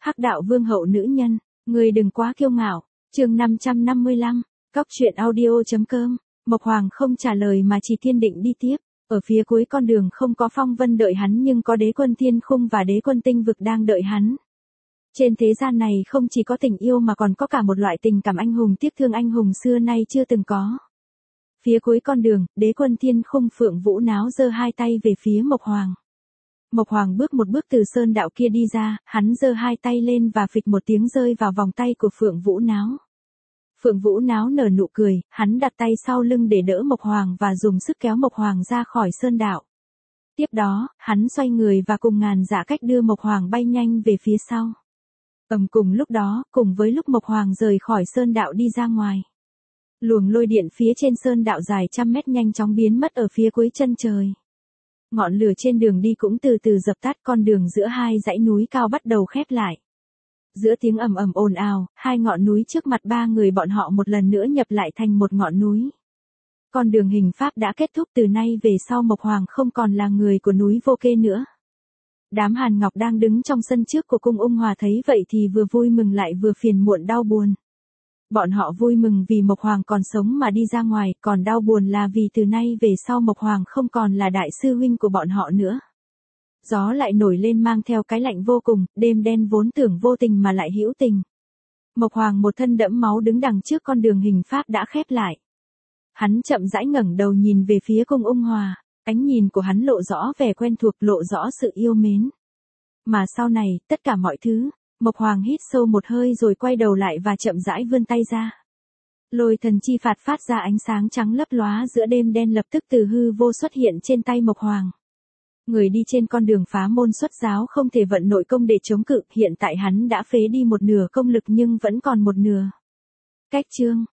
Hắc đạo vương hậu nữ nhân, người đừng quá kiêu ngạo. Chương 555, Cóc truyện audio.com. Mộc Hoàng không trả lời mà chỉ kiên định đi tiếp. Ở phía cuối con đường không có phong vân đợi hắn nhưng có đế quân thiên khung và đế quân tinh vực đang đợi hắn. Trên thế gian này không chỉ có tình yêu mà còn có cả một loại tình cảm anh hùng tiếc thương anh hùng xưa nay chưa từng có. Phía cuối con đường, đế quân thiên khung Phượng Vũ Náo giơ hai tay về phía Mộc Hoàng. Mộc Hoàng bước một bước từ sơn đạo kia đi ra, hắn giơ hai tay lên và phịch một tiếng rơi vào vòng tay của Phượng Vũ Náo. Phượng Vũ Náo nở nụ cười, hắn đặt tay sau lưng để đỡ Mộc Hoàng và dùng sức kéo Mộc Hoàng ra khỏi sơn đạo. Tiếp đó, hắn xoay người và cùng ngàn dã cách đưa Mộc Hoàng bay nhanh về phía sau. Cùng lúc đó, cùng với lúc Mộc Hoàng rời khỏi sơn đạo đi ra ngoài. Luồng lôi điện phía trên sơn đạo dài trăm mét nhanh chóng biến mất ở phía cuối chân trời. Ngọn lửa trên đường đi cũng từ từ dập tắt, con đường giữa hai dãy núi cao bắt đầu khép lại. Giữa tiếng ầm ầm ồn ào, hai ngọn núi trước mặt ba người bọn họ một lần nữa nhập lại thành một ngọn núi. Con đường hình pháp đã kết thúc, từ nay về sau Mộc Hoàng không còn là người của núi Vô Kê nữa. Đám Hàn Ngọc đang đứng trong sân trước của cung Ung Hòa thấy vậy thì vừa vui mừng lại vừa phiền muộn đau buồn. Bọn họ vui mừng vì Mộc Hoàng còn sống mà đi ra ngoài, còn đau buồn là vì từ nay về sau Mộc Hoàng không còn là đại sư huynh của bọn họ nữa. Gió lại nổi lên mang theo cái lạnh vô cùng, đêm đen vốn tưởng vô tình mà lại hữu tình. Mộc Hoàng một thân đẫm máu đứng đằng trước con đường hình pháp đã khép lại. Hắn chậm rãi ngẩng đầu nhìn về phía cung Ung Hòa, ánh nhìn của hắn lộ rõ vẻ quen thuộc, lộ rõ sự yêu mến. Mà sau này, tất cả mọi thứ, Mộc Hoàng hít sâu một hơi rồi quay đầu lại và chậm rãi vươn tay ra. Lôi thần chi phạt phát ra ánh sáng trắng lấp lóa giữa đêm đen lập tức từ hư vô xuất hiện trên tay Mộc Hoàng. Người đi trên con đường phá môn xuất giáo không thể vận nội công để chống cự, hiện tại hắn đã phế đi một nửa công lực nhưng vẫn còn một nửa. Cách chương